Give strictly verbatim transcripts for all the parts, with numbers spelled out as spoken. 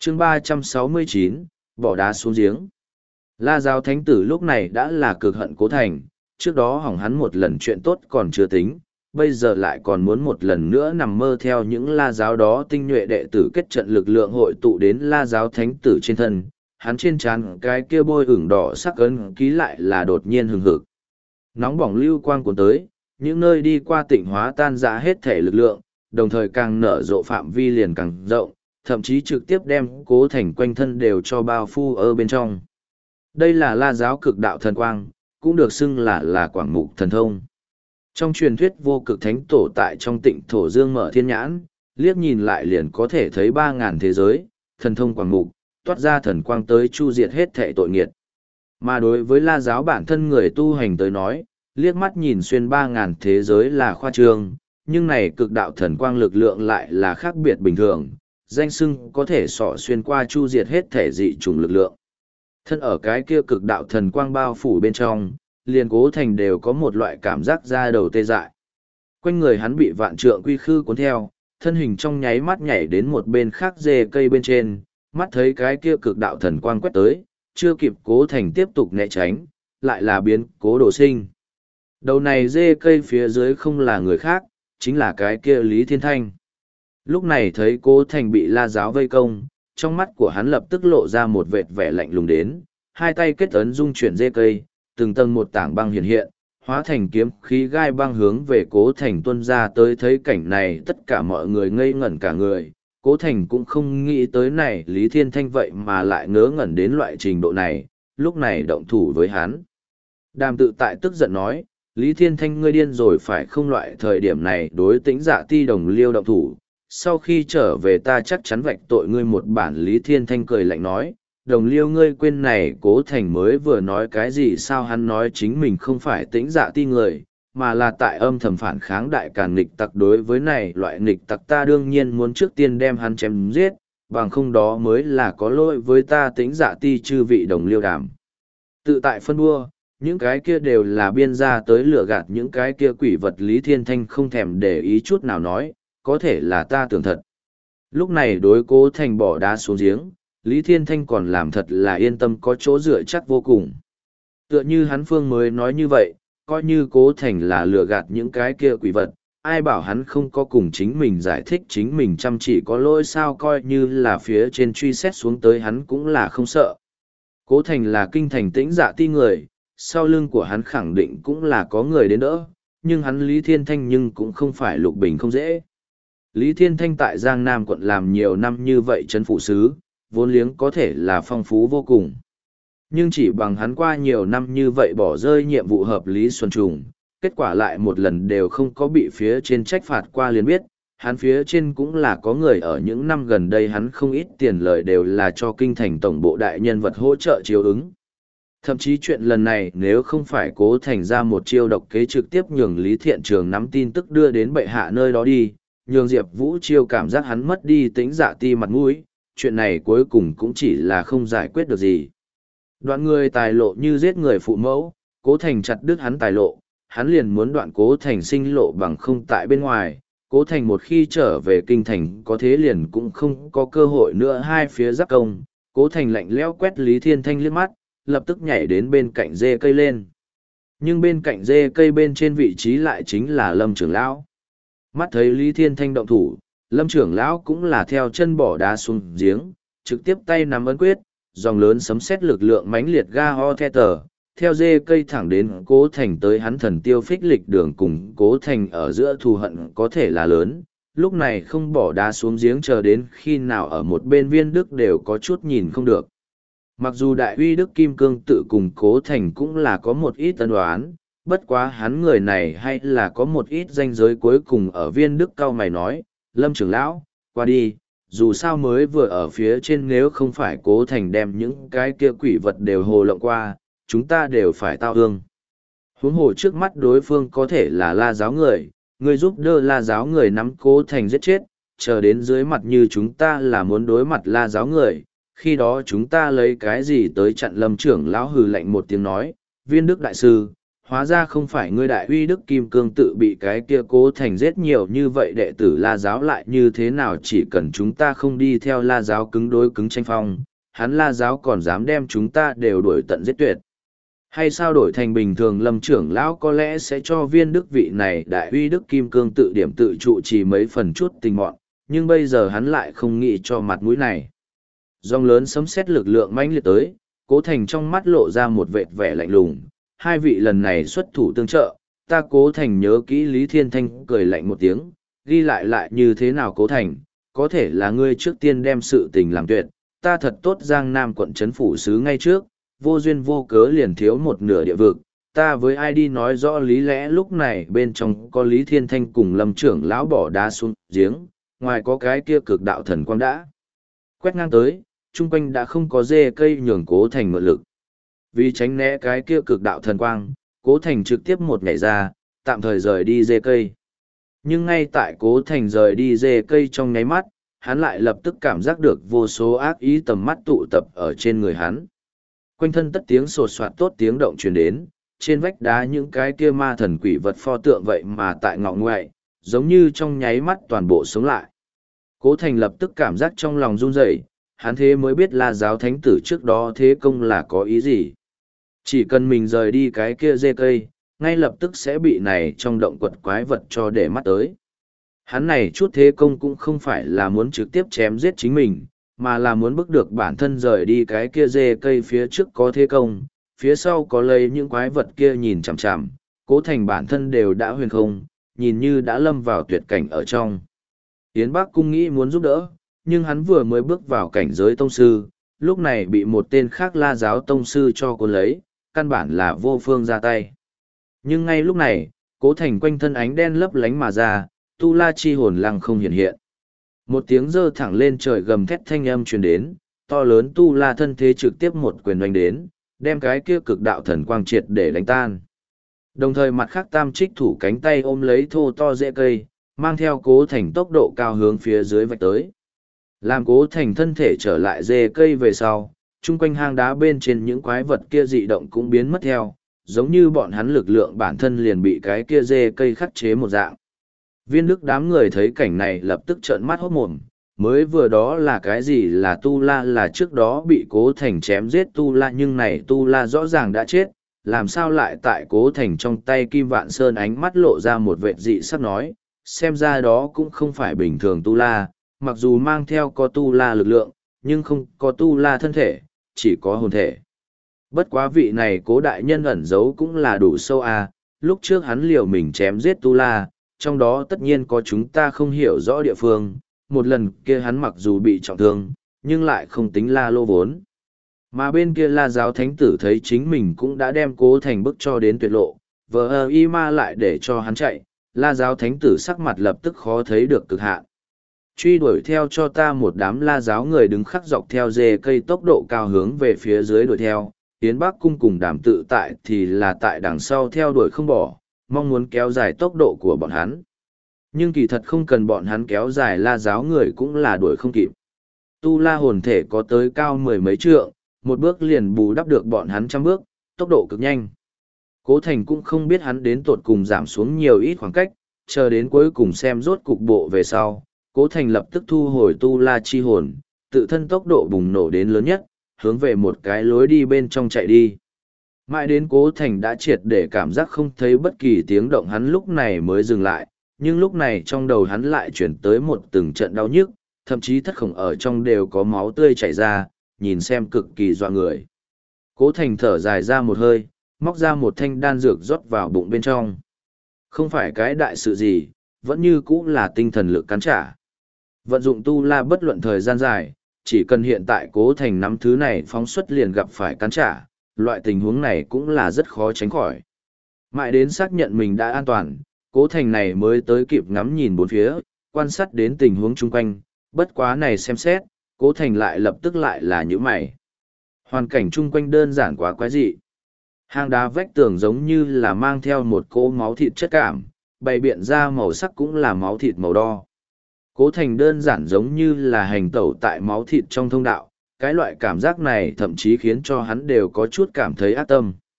chương ba trăm sáu mươi chín, bỏ đá xuống giếng. La giáo thánh tử lúc này đã là cực hận Cố Thành, trước đó hỏng hắn một lần chuyện tốt còn chưa tính, bây giờ lại còn muốn một lần nữa nằm mơ theo những la giáo đó tinh nhuệ đệ tử kết trận lực lượng hội tụ đến la giáo thánh tử trên thân, hắn trên trán cái kia bôi ửng đỏ sắc ấn ký lại là đột nhiên hừng hực. Nóng bỏng lưu quang cuốn tới, những nơi đi qua tịnh hóa tan rã hết thể lực lượng, đồng thời càng nở rộ phạm vi liền càng rộng, thậm chí trực tiếp đem Cố Thành quanh thân đều cho bao phủ ở bên trong. Đây là la giáo cực đạo thần quang, cũng được xưng là là quảng mục thần thông. Trong truyền thuyết vô cực thánh tổ tại trong tịnh thổ dương mở thiên nhãn, liếc nhìn lại liền có thể thấy ba ngàn thế giới, thần thông quảng mục, toát ra thần quang tới chu diệt hết thệ tội nghiệt. Mà đối với la giáo bản thân người tu hành tới nói, liếc mắt nhìn xuyên ba ngàn thế giới là khoa trương, nhưng này cực đạo thần quang lực lượng lại là khác biệt bình thường, danh xưng có thể xỏ xuyên qua chu diệt hết thể dị chủng lực lượng. Thân ở cái kia cực đạo thần quang bao phủ bên trong, liền Cố Thành đều có một loại cảm giác da đầu tê dại. Quanh người hắn bị vạn trượng quy khư cuốn theo, thân hình trong nháy mắt nhảy đến một bên khác rê cây bên trên, mắt thấy cái kia cực đạo thần quang quét tới, chưa kịp Cố Thành tiếp tục né tránh, lại là biến cố đồ sinh. Đầu này rê cây phía dưới không là người khác, chính là cái kia Lý Thiên Thanh. Lúc này thấy Cố Thành bị la giáo vây công, trong mắt của hắn lập tức lộ ra một vệt vẻ lạnh lùng đến, hai tay kết ấn dung chuyển rê cây, từng tầng một tảng băng hiện hiện, hóa thành kiếm khí gai băng hướng về Cố Thành tuôn ra tới. Thấy cảnh này tất cả mọi người ngây ngẩn cả người, Cố Thành cũng không nghĩ tới này Lý Thiên Thanh vậy mà lại ngớ ngẩn đến loại trình độ này, lúc này động thủ với hắn. Đàm tự tại tức giận nói, Lý Thiên Thanh ngươi điên rồi phải không, loại thời điểm này đối Tĩnh Dạ Ti đồng liêu động thủ, sau khi trở về ta chắc chắn vạch tội ngươi một bản. Lý Thiên Thanh cười lạnh nói, đồng liêu ngươi quên này Cố Thành mới vừa nói cái gì sao? Hắn nói chính mình không phải Tĩnh Dạ Ti người, mà là tại âm thầm phản kháng đại càn nghịch tặc. Đối với này loại nghịch tặc ta đương nhiên muốn trước tiên đem hắn chém giết, bằng không đó mới là có lỗi với ta Tĩnh Dạ Ti chư vị đồng liêu. Đàm tự tại phân đua, những cái kia đều là biên ra tới lừa gạt những cái kia quỷ vật. Lý Thiên Thanh không thèm để ý chút nào nói, có thể là ta tưởng thật. Lúc này đối Cố Thành bỏ đá xuống giếng, Lý Thiên Thanh còn làm thật là yên tâm, có chỗ dựa chắc vô cùng. Tựa như hắn phương mới nói như vậy, coi như Cố Thành là lừa gạt những cái kia quỷ vật, ai bảo hắn không có cùng chính mình giải thích chính mình chăm chỉ có lỗi sao? Coi như là phía trên truy xét xuống tới hắn cũng là không sợ. Cố Thành là kinh thành Tĩnh Dạ Ti người, sau lưng của hắn khẳng định cũng là có người đến đỡ, nhưng hắn Lý Thiên Thanh nhưng cũng không phải lục bình không dễ. Lý Thiên Thanh tại Giang Nam quận làm nhiều năm như vậy trấn phụ sứ, vốn liếng có thể là phong phú vô cùng. Nhưng chỉ bằng hắn qua nhiều năm như vậy bỏ rơi nhiệm vụ hợp lý xuân trùng, kết quả lại một lần đều không có bị phía trên trách phạt qua liền biết, hắn phía trên cũng là có người. Ở những năm gần đây hắn không ít tiền lời đều là cho kinh thành tổng bộ đại nhân vật hỗ trợ chiếu ứng. Thậm chí chuyện lần này nếu không phải Cố Thành ra một chiêu độc kế trực tiếp nhường Lý Thiện Trường nắm tin tức đưa đến bệ hạ nơi đó đi, nhường Diệp Vũ Chiêu cảm giác hắn mất đi Tĩnh Dạ Ti mặt mũi, chuyện này cuối cùng cũng chỉ là không giải quyết được gì. Đoạn người tài lộ như giết người phụ mẫu, Cố Thành chặt đứt hắn tài lộ, hắn liền muốn đoạn Cố Thành sinh lộ bằng không tại bên ngoài. Cố Thành một khi trở về kinh thành có thế liền cũng không có cơ hội nữa. Hai phía giáp công, Cố Thành lạnh lẽo quét Lý Thiên Thanh liếc mắt, lập tức nhảy đến bên cạnh rê cây lên. Nhưng bên cạnh rê cây bên trên vị trí lại chính là Lâm trưởng lão. Mắt thấy Lý Thiên Thanh động thủ, Lâm trưởng lão cũng là theo chân bỏ đá xuống giếng, trực tiếp tay nắm ấn quyết, dòng lớn sấm sét lực lượng mãnh liệt ga ho the tờ, theo rê cây thẳng đến Cố Thành tới. Hắn thần tiêu phích lịch đường cùng Cố Thành ở giữa thù hận có thể là lớn, lúc này không bỏ đá xuống giếng chờ đến khi nào ở một bên Viên Đức đều có chút nhìn không được. Mặc dù đại uy Đức Kim Cương tự cùng Cố Thành cũng là có một ít ân oán, bất quá hắn người này hay là có một ít danh giới cuối cùng. Ở Viên Đức cao mày nói, Lâm trưởng lão, qua đi, dù sao mới vừa ở phía trên, nếu không phải Cố Thành đem những cái kia quỷ vật đều hồ lộng qua, chúng ta đều phải tao ương. Huống hồ trước mắt đối phương có thể là la giáo người, người giúp đỡ la giáo người nắm Cố Thành giết chết, chờ đến dưới mặt như chúng ta là muốn đối mặt la giáo người, khi đó chúng ta lấy cái gì tới chặn? Lâm trưởng lão hừ lạnh một tiếng nói, Viên Đức đại sư, hóa ra không phải ngươi đại uy đức kim cương tự bị cái kia Cố Thành giết nhiều như vậy, đệ tử La giáo lại như thế nào, chỉ cần chúng ta không đi theo La giáo cứng đối cứng tranh phong, hắn La giáo còn dám đem chúng ta đều đuổi tận giết tuyệt. Hay sao đổi thành bình thường Lâm trưởng lão có lẽ sẽ cho viên đức vị này đại uy đức kim cương tự điểm tự trụ chỉ mấy phần chút tình mọn, nhưng bây giờ hắn lại không nghĩ cho mặt mũi này. Dòng lớn sấm sét lực lượng mãnh liệt tới, Cố Thành trong mắt lộ ra một vệt vẻ lạnh lùng, hai vị lần này xuất thủ tương trợ, ta Cố Thành nhớ kỹ. Lý Thiên Thanh cười lạnh một tiếng, ghi lại lại như thế nào Cố Thành, có thể là ngươi trước tiên đem sự tình làm tuyệt, ta thật tốt Giang Nam quận trấn phủ sứ ngay trước, vô duyên vô cớ liền thiếu một nửa địa vực, ta với ai đi nói rõ lý lẽ. Lúc này bên trong có Lý Thiên Thanh cùng Lâm trưởng lão bỏ đá xuống giếng, ngoài có cái kia cực đạo thần quang đã quét ngang tới, chung quanh đã không có dê cây nhường Cố Thành mượn lực. Vì tránh né cái kia cực đạo thần quang, Cố Thành trực tiếp một nhảy ra, tạm thời rời đi dê cây. Nhưng ngay tại Cố Thành rời đi dê cây trong nháy mắt, hắn lại lập tức cảm giác được vô số ác ý tầm mắt tụ tập ở trên người hắn. Quanh thân tất tiếng sột soạt tốt tiếng động truyền đến, trên vách đá những cái kia ma thần quỷ vật pho tượng vậy mà tại ngọ ngoại, giống như trong nháy mắt toàn bộ sống lại. Cố Thành lập tức cảm giác trong lòng run rẩy, hắn thế mới biết La giáo thánh tử trước đó thế công là có ý gì. Chỉ cần mình rời đi cái kia dê cây, ngay lập tức sẽ bị này trong động quật quái vật cho để mắt tới. Hắn này chút thế công cũng không phải là muốn trực tiếp chém giết chính mình, mà là muốn bức được bản thân rời đi cái kia dê cây. Phía trước có thế công, phía sau có lấy những quái vật kia nhìn chằm chằm, Cố Thành bản thân đều đã huyền không, nhìn như đã lâm vào tuyệt cảnh ở trong. Yến Bắc Cung nghĩ muốn giúp đỡ, nhưng hắn vừa mới bước vào cảnh giới tông sư, lúc này bị một tên khác La giáo tông sư cho cuốn lấy, căn bản là vô phương ra tay. Nhưng ngay lúc này, Cố Thành quanh thân ánh đen lấp lánh mà ra, tu la chi hồn lăng không hiện hiện. Một tiếng giơ thẳng lên trời gầm thét thanh âm truyền đến, to lớn tu la thân thế trực tiếp một quyền đánh đến, đem cái kia cực đạo thần quang triệt để đánh tan. Đồng thời mặt khác tam trích thủ cánh tay ôm lấy thô to rễ cây, mang theo Cố Thành tốc độ cao hướng phía dưới vạch tới. Làm Cố Thành thân thể trở lại rễ cây về sau, chung quanh hang đá bên trên những quái vật kia dị động cũng biến mất theo, giống như bọn hắn lực lượng bản thân liền bị cái kia rễ cây khắc chế một dạng. Viên đức đám người thấy cảnh này lập tức trợn mắt hốt mồm, mới vừa đó là cái gì là tu la, là trước đó bị Cố Thành chém giết tu la, nhưng này tu la rõ ràng đã chết, làm sao lại tại Cố Thành trong tay Kim Vạn Sơn. Ánh mắt lộ ra một vệt dị sắc nói, xem ra đó cũng không phải bình thường tu la, mặc dù mang theo có tu la lực lượng, nhưng không có tu la thân thể, chỉ có hồn thể. Bất quá vị này Cố đại nhân ẩn giấu cũng là đủ sâu à, lúc trước hắn liều mình chém giết tu la, trong đó tất nhiên có chúng ta không hiểu rõ địa phương, một lần kia hắn mặc dù bị trọng thương, nhưng lại không tính la lô vốn. Mà bên kia La giáo thánh tử thấy chính mình cũng đã đem Cố Thành bức cho đến tuyệt lộ, vờ ơ y ma lại để cho hắn chạy, La giáo thánh tử sắc mặt lập tức khó thấy được cực hạn. Truy đuổi theo cho ta. Một đám La giáo người đứng khắc dọc theo rễ cây tốc độ cao hướng về phía dưới đuổi theo, Yến Bắc Cung cùng Đàm Tự Tại thì là tại đằng sau theo đuổi không bỏ, mong muốn kéo dài tốc độ của bọn hắn. Nhưng kỳ thật không cần bọn hắn kéo dài, La giáo người cũng là đuổi không kịp. Tu la hồn thể có tới cao mười mấy trượng, một bước liền bù đắp được bọn hắn trăm bước, tốc độ cực nhanh. Cố Thành cũng không biết hắn đến tột cùng giảm xuống nhiều ít khoảng cách, chờ đến cuối cùng xem rốt cục bộ về sau, Cố Thành lập tức thu hồi tu la chi hồn, tự thân tốc độ bùng nổ đến lớn nhất, hướng về một cái lối đi bên trong chạy đi. Mãi đến Cố Thành đã triệt để cảm giác không thấy bất kỳ tiếng động, hắn lúc này mới dừng lại, nhưng lúc này trong đầu hắn lại chuyển tới một từng trận đau nhức, thậm chí thất khổng ở trong đều có máu tươi chảy ra, nhìn xem cực kỳ dọa người. Cố Thành thở dài ra một hơi, móc ra một thanh đan dược rót vào bụng bên trong. Không phải cái đại sự gì, vẫn như cũ là tinh thần lực cắn trả. Vận dụng tu la bất luận thời gian dài, chỉ cần hiện tại Cố Thành nắm thứ này phóng xuất liền gặp phải cắn trả, loại tình huống này cũng là rất khó tránh khỏi. Mãi đến xác nhận mình đã an toàn, Cố Thành này mới tới kịp ngắm nhìn bốn phía, quan sát đến tình huống chung quanh, bất quá này xem xét, Cố Thành lại lập tức lại là những mày. Hoàn cảnh chung quanh đơn giản quá quái dị. Hang đá vách tường giống như là mang theo một cỗ máu thịt chất cảm, bày biện ra màu sắc cũng là máu thịt màu đo. Cố Thành đơn giản giống như là hành tẩu tại máu thịt trong thông đạo, cái loại cảm giác này thậm chí khiến cho hắn đều có chút cảm thấy ác tâm.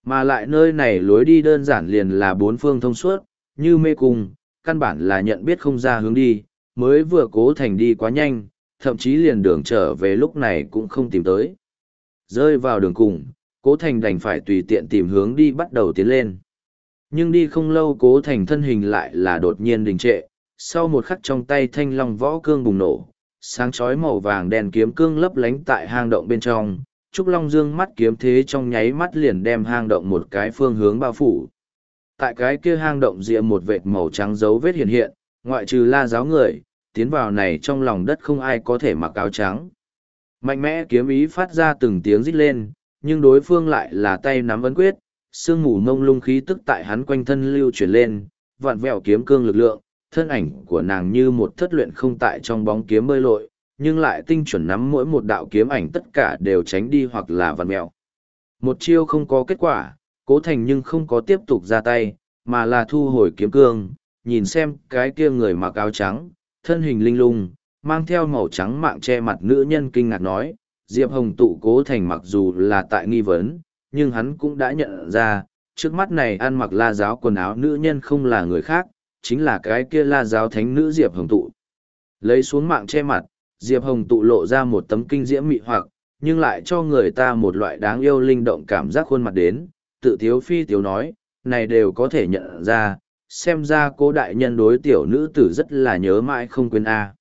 Mà lại nơi này lối đi đơn giản liền là bốn phương thông suốt, như mê cung, căn bản là nhận biết không ra hướng đi, mới vừa Cố Thành đi quá nhanh, thậm chí liền đường trở về lúc này cũng không tìm tới. Rơi vào đường cùng, Cố Thành đành phải tùy tiện tìm hướng đi bắt đầu tiến lên. Nhưng đi không lâu Cố Thành thân hình lại là đột nhiên đình trệ, sau một khắc trong tay thanh long võ cương bùng nổ, sáng chói màu vàng đèn kiếm cương lấp lánh tại hang động bên trong, Trúc Long dương mắt kiếm thế trong nháy mắt liền đem hang động một cái phương hướng bao phủ. Tại cái kia hang động rìa một vệt màu trắng dấu vết hiện hiện, ngoại trừ La Giáo người, tiến vào này trong lòng đất không ai có thể mặc áo trắng. Mạnh mẽ kiếm ý phát ra từng tiếng rít lên, nhưng đối phương lại là tay nắm ấn quyết, sương mù mông lung khí tức tại hắn quanh thân lưu chuyển lên, vặn vẹo kiếm cương lực lượng, thân ảnh của nàng như một thất luyện không tại trong bóng kiếm bơi lội, nhưng lại tinh chuẩn nắm mỗi một đạo kiếm ảnh tất cả đều tránh đi hoặc là vặn mẹo. Một chiêu không có kết quả, Cố Thành nhưng không có tiếp tục ra tay, mà là thu hồi kiếm cương, nhìn xem cái kia người mặc áo trắng, thân hình linh lung, mang theo màu trắng mạng che mặt nữ nhân kinh ngạc nói, Diệp Hồng tụ Cố Thành mặc dù là tại nghi vấn, nhưng hắn cũng đã nhận ra, trước mắt này ăn mặc La Giáo quần áo nữ nhân không là người khác, chính là cái kia La Giáo thánh nữ Diệp Hồng tụ. Lấy xuống mạng che mặt, Diệp Hồng tụ lộ ra một tấm kinh diễm mị hoặc, nhưng lại cho người ta một loại đáng yêu linh động cảm giác khuôn mặt đến, tự tiếu phi tiếu nói, này đều có thể nhận ra, xem ra cô đại nhân đối tiểu nữ tử rất là nhớ mãi không quên a.